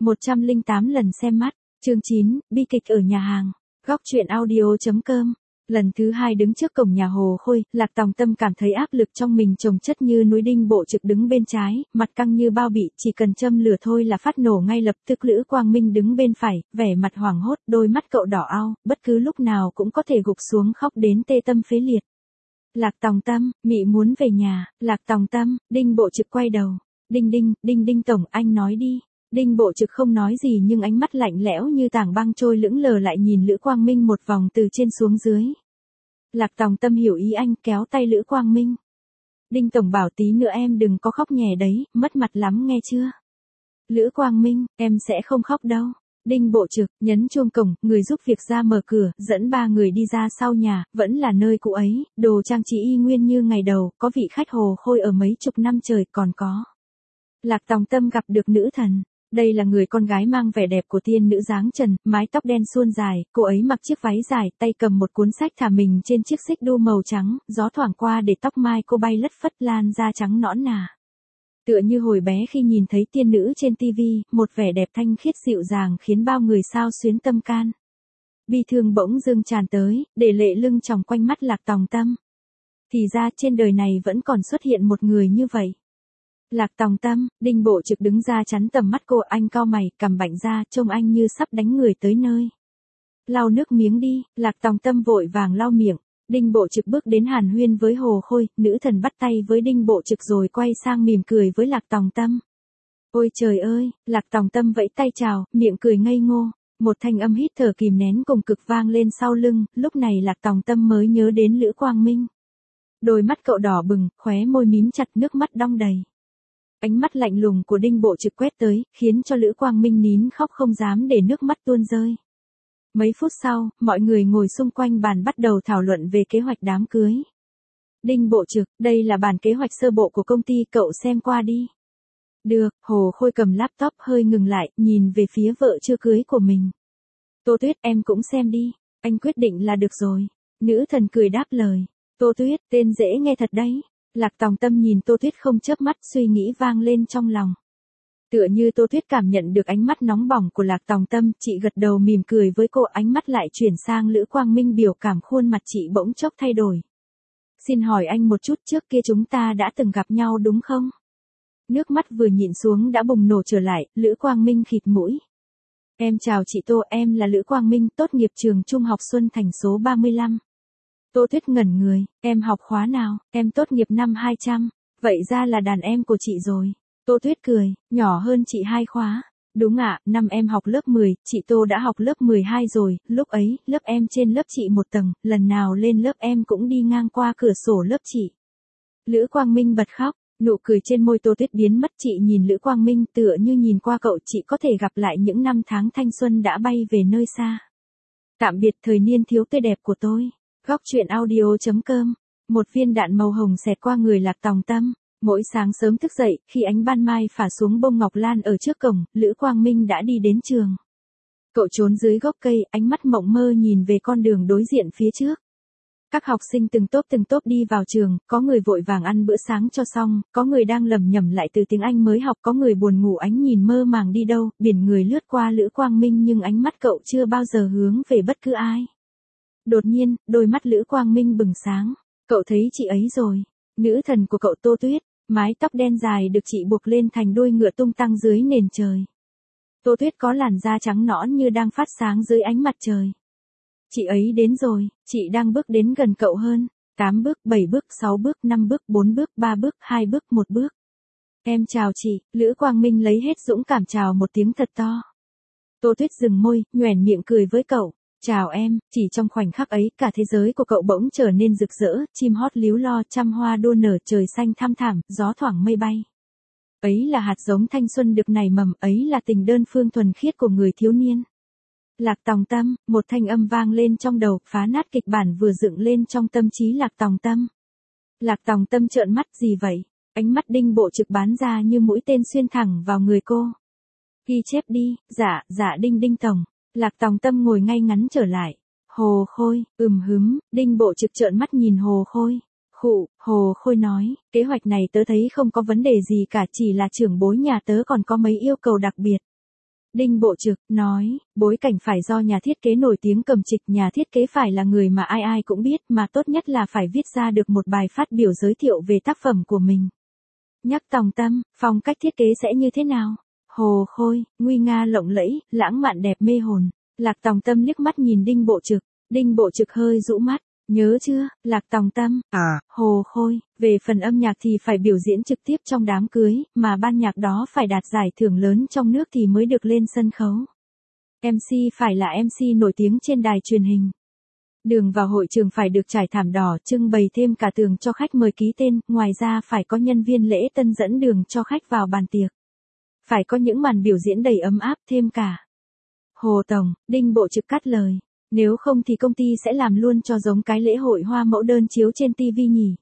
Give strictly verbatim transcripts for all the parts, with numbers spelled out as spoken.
một trăm lẻ tám lần xem mắt, chương chín, bi kịch ở nhà hàng, góc truyện audio.com. Lần thứ hai đứng trước cổng nhà Hồ Khôi, Lạc Tòng Tâm cảm thấy áp lực trong mình chồng chất như núi. Đinh Bộ Trực đứng bên trái, mặt căng như bao bị, chỉ cần châm lửa thôi là phát nổ ngay lập tức. Lữ Quang Minh đứng bên phải, vẻ mặt hoảng hốt, đôi mắt cậu đỏ ao, bất cứ lúc nào cũng có thể gục xuống khóc đến tê tâm phế liệt. Lạc Tòng Tâm, mị muốn về nhà. Lạc Tòng Tâm, Đinh Bộ Trực quay đầu. Đinh đinh, đinh đinh tổng, anh nói đi. Đinh Bộ Trực không nói gì nhưng ánh mắt lạnh lẽo như tảng băng trôi lững lờ lại nhìn Lữ Quang Minh một vòng từ trên xuống dưới. Lạc Tòng Tâm hiểu ý anh, kéo tay Lữ Quang Minh. Đinh tổng bảo tí nữa em đừng có khóc nhè đấy, mất mặt lắm nghe chưa? Lữ Quang Minh, em sẽ không khóc đâu. Đinh Bộ Trực, nhấn chuông cổng, người giúp việc ra mở cửa, dẫn ba người đi ra sau nhà, vẫn là nơi cũ ấy, đồ trang trí y nguyên như ngày đầu, có vị khách Hồ Khôi ở mấy chục năm trời còn có. Lạc Tòng Tâm gặp được nữ thần. Đây là người con gái mang vẻ đẹp của tiên nữ dáng trần, mái tóc đen suôn dài, cô ấy mặc chiếc váy dài, tay cầm một cuốn sách thả mình trên chiếc xích đu màu trắng, gió thoảng qua để tóc mai cô bay lất phất lan da trắng nõn nà. Tựa như hồi bé khi nhìn thấy tiên nữ trên tivi, một vẻ đẹp thanh khiết dịu dàng khiến bao người xao xuyến tâm can. Bi thương bỗng dưng tràn tới, để lệ lưng tròng quanh mắt Lạc Tòng Tâm. Thì ra trên đời này vẫn còn xuất hiện một người như vậy. Lạc Tòng Tâm, Đinh Bộ Trực đứng ra chắn tầm mắt cô, anh cau mày, cằm bạnh ra, trông anh như sắp đánh người tới nơi. Lau nước miếng đi. Lạc Tòng Tâm vội vàng lau miệng. Đinh Bộ Trực bước đến hàn huyên với Hồ Khôi, nữ thần bắt tay với Đinh Bộ Trực rồi quay sang mỉm cười với Lạc Tòng Tâm. Ôi trời ơi, Lạc Tòng Tâm vẫy tay chào, miệng cười ngây ngô. Một thanh âm hít thở kìm nén cùng cực vang lên sau lưng, lúc này Lạc Tòng Tâm mới nhớ đến Lữ Quang Minh. Đôi mắt cậu đỏ bừng, khóe môi mím chặt, nước mắt đong đầy. Ánh mắt lạnh lùng của Đinh Bộ Trực quét tới, khiến cho Lữ Quang Minh nín khóc không dám để nước mắt tuôn rơi. Mấy phút sau, mọi người ngồi xung quanh bàn bắt đầu thảo luận về kế hoạch đám cưới. Đinh Bộ Trực, đây là bản kế hoạch sơ bộ của công ty, cậu xem qua đi. Được. Hồ Khôi cầm laptop hơi ngừng lại, nhìn về phía vợ chưa cưới của mình. Tô Tuyết, em cũng xem đi. Anh quyết định là được rồi. Nữ thần cười đáp lời. Tô Tuyết, tên dễ nghe thật đấy. Lạc Tòng Tâm nhìn Tô Tuyết không chớp mắt, suy nghĩ vang lên trong lòng. Tựa như Tô Tuyết cảm nhận được ánh mắt nóng bỏng của Lạc Tòng Tâm, chị gật đầu mỉm cười với cô, ánh mắt lại chuyển sang Lữ Quang Minh, biểu cảm khuôn mặt chị bỗng chốc thay đổi. Xin hỏi anh một chút, trước kia chúng ta đã từng gặp nhau đúng không? Nước mắt vừa nhịn xuống đã bùng nổ trở lại, Lữ Quang Minh khịt mũi. Em chào chị Tô, em là Lữ Quang Minh, tốt nghiệp trường trung học Xuân Thành số ba mươi lăm. Tô Tuyết ngẩn người, em học khóa nào? Em tốt nghiệp năm hai trăm, vậy ra là đàn em của chị rồi. Tô Tuyết cười, nhỏ hơn chị hai khóa. Đúng ạ, năm em học lớp mười, chị Tô đã học lớp mười hai rồi, lúc ấy, lớp em trên lớp chị một tầng, lần nào lên lớp em cũng đi ngang qua cửa sổ lớp chị. Lữ Quang Minh bật khóc, nụ cười trên môi Tô Tuyết biến mất, chị nhìn Lữ Quang Minh tựa như nhìn qua cậu, chị có thể gặp lại những năm tháng thanh xuân đã bay về nơi xa. Tạm biệt thời niên thiếu tươi đẹp của tôi. Góc truyện audio.com. Một viên đạn màu hồng xẹt qua người Lạc Tòng Tâm. Mỗi sáng sớm thức dậy, khi ánh ban mai phả xuống bông ngọc lan ở trước cổng, Lữ Quang Minh đã đi đến trường. Cậu trốn dưới gốc cây, ánh mắt mộng mơ nhìn về con đường đối diện phía trước. Các học sinh từng tốp từng tốp đi vào trường, có người vội vàng ăn bữa sáng cho xong, có người đang lẩm nhẩm lại từ tiếng Anh mới học, có người buồn ngủ ánh nhìn mơ màng đi đâu, biển người lướt qua Lữ Quang Minh nhưng ánh mắt cậu chưa bao giờ hướng về bất cứ ai. Đột nhiên, đôi mắt Lữ Quang Minh bừng sáng. Cậu thấy chị ấy rồi. Nữ thần của cậu Tô Tuyết. Mái tóc đen dài được chị buộc lên thành đuôi ngựa tung tăng dưới nền trời. Tô Tuyết có làn da trắng nõn như đang phát sáng dưới ánh mặt trời. Chị ấy đến rồi, chị đang bước đến gần cậu hơn. tám bước, bảy bước, sáu bước, năm bước, bốn bước, ba bước, hai bước, một bước. Em chào chị. Lữ Quang Minh lấy hết dũng cảm chào một tiếng thật to. Tô Tuyết dừng môi, nhoẻn miệng cười với cậu. Chào em. Chỉ trong khoảnh khắc ấy, cả thế giới của cậu bỗng trở nên rực rỡ, chim hót líu lo, trăm hoa đua nở, trời xanh thăm thẳm, gió thoảng mây bay. Ấy là hạt giống thanh xuân được nảy mầm, ấy là tình đơn phương thuần khiết của người thiếu niên. Lạc Tòng Tâm, một thanh âm vang lên trong đầu, phá nát kịch bản vừa dựng lên trong tâm trí Lạc Tòng Tâm. Lạc Tòng Tâm trợn mắt, gì vậy? Ánh mắt Đinh Bộ Trực bắn ra như mũi tên xuyên thẳng vào người cô. Ghi chép đi. Dạ, dạ Đinh Đinh tổng. Lạc Tòng Tâm ngồi ngay ngắn trở lại. Hồ Khôi, ừm hứm. Đinh Bộ Trực trợn mắt nhìn Hồ Khôi. Khụ. Hồ Khôi nói, kế hoạch này tớ thấy không có vấn đề gì cả, chỉ là trưởng bối nhà tớ còn có mấy yêu cầu đặc biệt. Đinh Bộ Trực nói, bối cảnh phải do nhà thiết kế nổi tiếng cầm trịch, nhà thiết kế phải là người mà ai ai cũng biết, mà tốt nhất là phải viết ra được một bài phát biểu giới thiệu về tác phẩm của mình. Nhắc Tòng Tâm, phong cách thiết kế sẽ như thế nào? Hồ khôi, nguy nga lộng lẫy, lãng mạn đẹp mê hồn. Lạc Tòng Tâm liếc mắt nhìn Đinh Bộ Trực, Đinh Bộ Trực hơi rũ mắt. Nhớ chưa, Lạc Tòng Tâm, à, hồ khôi, về phần âm nhạc thì phải biểu diễn trực tiếp trong đám cưới, mà ban nhạc đó phải đạt giải thưởng lớn trong nước thì mới được lên sân khấu. em xê phải là em xê nổi tiếng trên đài truyền hình. Đường vào hội trường phải được trải thảm đỏ, trưng bày thêm cả tường cho khách mời ký tên, ngoài ra phải có nhân viên lễ tân dẫn đường cho khách vào bàn tiệc. Phải có những màn biểu diễn đầy ấm áp thêm cả. Hồ Tổng, Đinh Bộ Trực cắt lời. Nếu không thì công ty sẽ làm luôn cho giống cái lễ hội hoa mẫu đơn chiếu trên tivi nhỉ.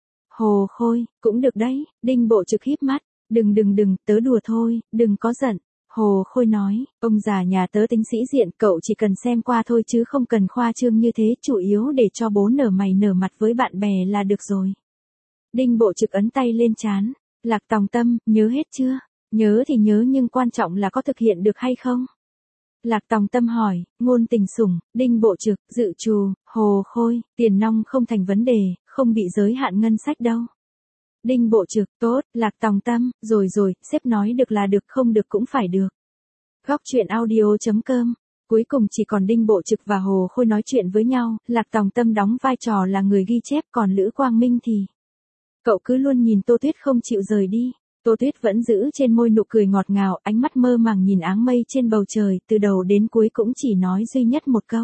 Hồ khôi, cũng được đấy, Đinh Bộ Trực híp mắt. Đừng đừng đừng, tớ đùa thôi, đừng có giận. Hồ khôi nói, ông già nhà tớ tính sĩ diện, cậu chỉ cần xem qua thôi chứ không cần khoa trương như thế, chủ yếu để cho bố nở mày nở mặt với bạn bè là được rồi. Đinh Bộ Trực ấn tay lên trán. Lạc Tòng Tâm, nhớ hết chưa? Nhớ thì nhớ nhưng quan trọng là có thực hiện được hay không? Lạc Tòng Tâm hỏi, ngôn tình sủng, Đinh Bộ Trực, dự trù, hồ khôi, tiền nong không thành vấn đề, không bị giới hạn ngân sách đâu. Đinh Bộ Trực, tốt, Lạc Tòng Tâm, rồi rồi, sếp nói được là được, không được cũng phải được. Góc truyện audio chấm com. Cuối cùng chỉ còn Đinh Bộ Trực và Hồ Khôi nói chuyện với nhau, Lạc Tòng Tâm đóng vai trò là người ghi chép, còn Lữ Quang Minh thì... Cậu cứ luôn nhìn Tô Tuyết không chịu rời đi. Tô Tuyết vẫn giữ trên môi nụ cười ngọt ngào, ánh mắt mơ màng nhìn áng mây trên bầu trời, từ đầu đến cuối cũng chỉ nói duy nhất một câu.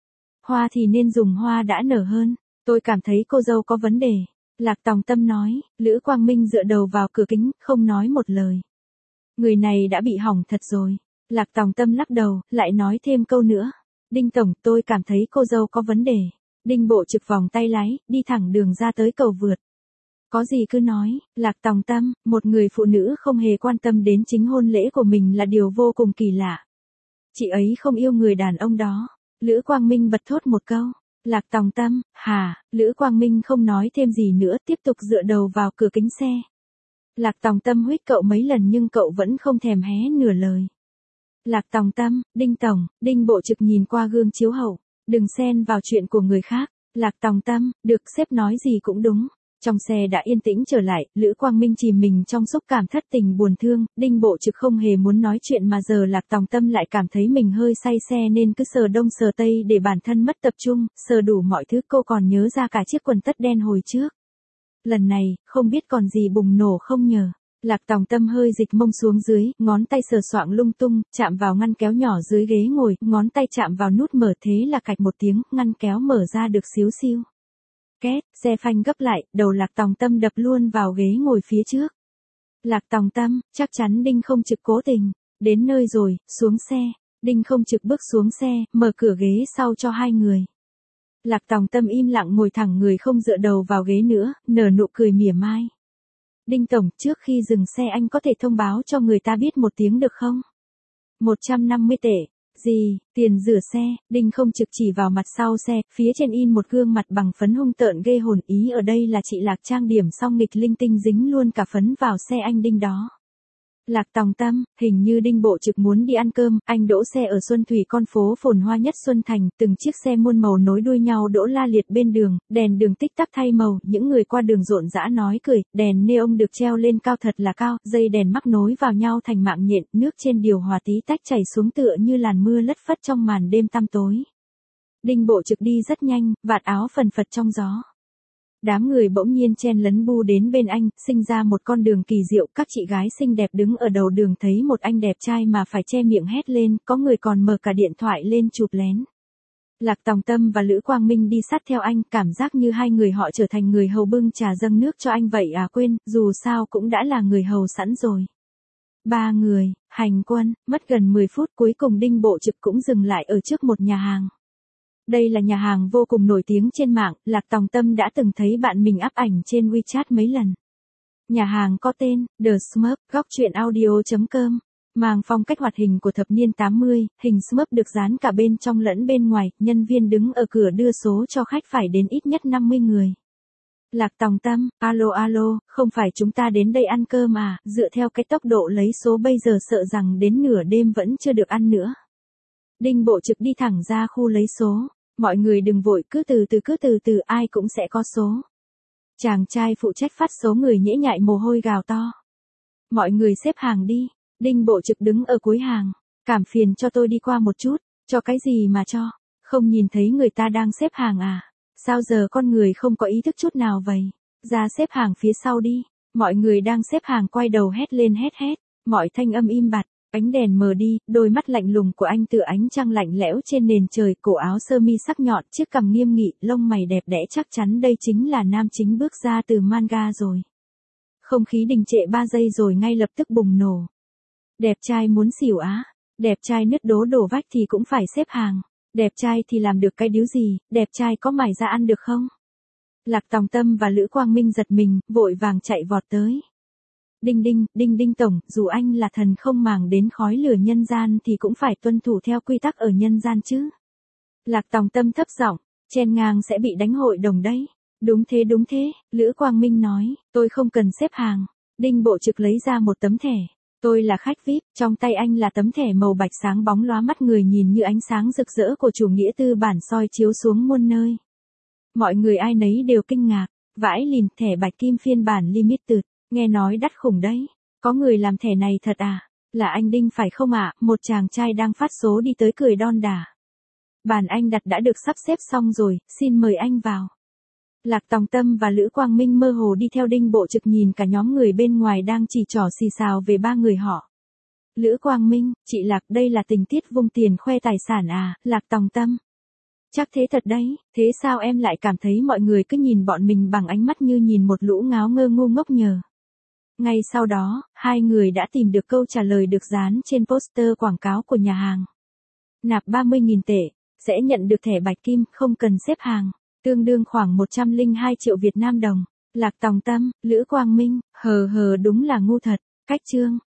Hoa thì nên dùng hoa đã nở hơn, tôi cảm thấy cô dâu có vấn đề. Lạc Tòng Tâm nói, Lữ Quang Minh dựa đầu vào cửa kính, không nói một lời. Người này đã bị hỏng thật rồi. Lạc Tòng Tâm lắc đầu, lại nói thêm câu nữa. Đinh Tổng, tôi cảm thấy cô dâu có vấn đề. Đinh Bộ Trực vòng tay lái, đi thẳng đường ra tới cầu vượt. Có gì cứ nói, Lạc Tòng Tâm, một người phụ nữ không hề quan tâm đến chính hôn lễ của mình là điều vô cùng kỳ lạ. Chị ấy không yêu người đàn ông đó. Lữ Quang Minh bật thốt một câu. Lạc Tòng Tâm, hả, Lữ Quang Minh không nói thêm gì nữa, tiếp tục dựa đầu vào cửa kính xe. Lạc Tòng Tâm huýt cậu mấy lần nhưng cậu vẫn không thèm hé nửa lời. Lạc Tòng Tâm, Đinh Tổng, Đinh Bộ Trực nhìn qua gương chiếu hậu, đừng xen vào chuyện của người khác. Lạc Tòng Tâm, được, sếp nói gì cũng đúng. Trong xe đã yên tĩnh trở lại, Lữ Quang Minh chìm mình trong xúc cảm thất tình buồn thương, Đinh Bộ Trực không hề muốn nói chuyện mà giờ Lạc Tòng Tâm lại cảm thấy mình hơi say xe nên cứ sờ đông sờ tây để bản thân mất tập trung, sờ đủ mọi thứ, cô còn nhớ ra cả chiếc quần tất đen hồi trước. Lần này, không biết còn gì bùng nổ không nhờ. Lạc Tòng Tâm hơi dịch mông xuống dưới, ngón tay sờ soạng lung tung, chạm vào ngăn kéo nhỏ dưới ghế ngồi, ngón tay chạm vào nút mở, thế là cạch một tiếng, ngăn kéo mở ra được xíu xiu. Két, xe phanh gấp lại, đầu Lạc Tòng Tâm đập luôn vào ghế ngồi phía trước. Lạc Tòng Tâm, chắc chắn Đinh Không Trực cố tình. Đến nơi rồi, xuống xe. Đinh Không Trực bước xuống xe, mở cửa ghế sau cho hai người. Lạc Tòng Tâm im lặng ngồi thẳng người không dựa đầu vào ghế nữa, nở nụ cười mỉa mai. Đinh Tổng, trước khi dừng xe anh có thể thông báo cho người ta biết một tiếng được không? một trăm năm mươi tệ. Gì, tiền rửa xe, Đinh Không Trực chỉ vào mặt sau xe, phía trên in một gương mặt bằng phấn hung tợn ghê hồn, ý ở đây là chị Lạc trang điểm xong nghịch linh tinh dính luôn cả phấn vào xe anh Đinh đó. Lạc Tòng Tâm, hình như Đinh Bộ Trực muốn đi ăn cơm, anh đỗ xe ở Xuân Thủy, con phố phồn hoa nhất Xuân Thành, từng chiếc xe muôn màu nối đuôi nhau đỗ la liệt bên đường, đèn đường tích tắc thay màu, những người qua đường rộn rã nói cười, đèn neon được treo lên cao thật là cao, dây đèn mắc nối vào nhau thành mạng nhện, nước trên điều hòa tí tách chảy xuống tựa như làn mưa lất phất trong màn đêm tăm tối. Đinh Bộ Trực đi rất nhanh, vạt áo phần phật trong gió. Đám người bỗng nhiên chen lấn bu đến bên anh, sinh ra một con đường kỳ diệu, các chị gái xinh đẹp đứng ở đầu đường thấy một anh đẹp trai mà phải che miệng hét lên, có người còn mở cả điện thoại lên chụp lén. Lạc Tòng Tâm và Lữ Quang Minh đi sát theo anh, cảm giác như hai người họ trở thành người hầu bưng trà dâng nước cho anh vậy à, quên, dù sao cũng đã là người hầu sẵn rồi. Ba người, hành quân, mất gần mười phút, cuối cùng Đinh Bộ Trực cũng dừng lại ở trước một nhà hàng. Đây là nhà hàng vô cùng nổi tiếng trên mạng, Lạc Tòng Tâm đã từng thấy bạn mình up ảnh trên WeChat mấy lần. Nhà hàng có tên, The Smurf, góc truyện audio chấm com. Mang phong cách hoạt hình của thập niên tám mươi, hình Smurf được dán cả bên trong lẫn bên ngoài, nhân viên đứng ở cửa đưa số cho khách phải đến ít nhất năm mươi người. Lạc Tòng Tâm, alo alo, không phải chúng ta đến đây ăn cơm à, dựa theo cái tốc độ lấy số bây giờ sợ rằng đến nửa đêm vẫn chưa được ăn nữa. Đinh Bộ Trực đi thẳng ra khu lấy số, mọi người đừng vội, cứ từ từ cứ từ từ, ai cũng sẽ có số. Chàng trai phụ trách phát số người nhễ nhại mồ hôi gào to. Mọi người xếp hàng đi, Đinh Bộ Trực đứng ở cuối hàng, cảm phiền cho tôi đi qua một chút, cho cái gì mà cho, không nhìn thấy người ta đang xếp hàng à, sao giờ con người không có ý thức chút nào vậy, ra xếp hàng phía sau đi, mọi người đang xếp hàng quay đầu hét lên hét hét, mọi thanh âm im bặt. Ánh đèn mờ đi, đôi mắt lạnh lùng của anh tựa ánh trăng lạnh lẽo trên nền trời, cổ áo sơ mi sắc nhọn, chiếc cằm nghiêm nghị, lông mày đẹp đẽ, chắc chắn đây chính là nam chính bước ra từ manga rồi. Không khí đình trệ ba giây rồi ngay lập tức bùng nổ. Đẹp trai muốn xỉu á, đẹp trai nứt đố đổ vách thì cũng phải xếp hàng, đẹp trai thì làm được cái điếu gì, đẹp trai có mải ra ăn được không? Lạc Tòng Tâm và Lữ Quang Minh giật mình, vội vàng chạy vọt tới. Đinh đinh, đinh đinh tổng, dù anh là thần không màng đến khói lửa nhân gian thì cũng phải tuân thủ theo quy tắc ở nhân gian chứ. Lạc Tòng Tâm thấp giọng, chen ngang sẽ bị đánh hội đồng đấy. Đúng thế đúng thế, Lữ Quang Minh nói, tôi không cần xếp hàng. Đinh Bộ Trực lấy ra một tấm thẻ. Tôi là khách vi ai pi, trong tay anh là tấm thẻ màu bạch sáng bóng lóa mắt người nhìn như ánh sáng rực rỡ của chủ nghĩa tư bản soi chiếu xuống muôn nơi. Mọi người ai nấy đều kinh ngạc, vãi lìn, thẻ bạch kim phiên bản limited. Nghe nói đắt khủng đấy, có người làm thẻ này thật à, là anh Đinh phải không ạ, một chàng trai đang phát số đi tới cười đon đả. Bàn anh đặt đã được sắp xếp xong rồi, xin mời anh vào. Lạc Tòng Tâm và Lữ Quang Minh mơ hồ đi theo Đinh Bộ Trực nhìn cả nhóm người bên ngoài đang chỉ trỏ xì xào về ba người họ. Lữ Quang Minh, chị Lạc đây là tình tiết vung tiền khoe tài sản à, Lạc Tòng Tâm. Chắc thế thật đấy, thế sao em lại cảm thấy mọi người cứ nhìn bọn mình bằng ánh mắt như nhìn một lũ ngáo ngơ ngu ngốc nhờ. Ngay sau đó, hai người đã tìm được câu trả lời được dán trên poster quảng cáo của nhà hàng. Nạp ba mươi nghìn tệ, sẽ nhận được thẻ bạch kim, không cần xếp hàng, tương đương khoảng một trăm lẻ hai triệu Việt Nam đồng. Lạc Tòng Tâm, Lữ Quang Minh, hờ hờ đúng là ngu thật, cách chương.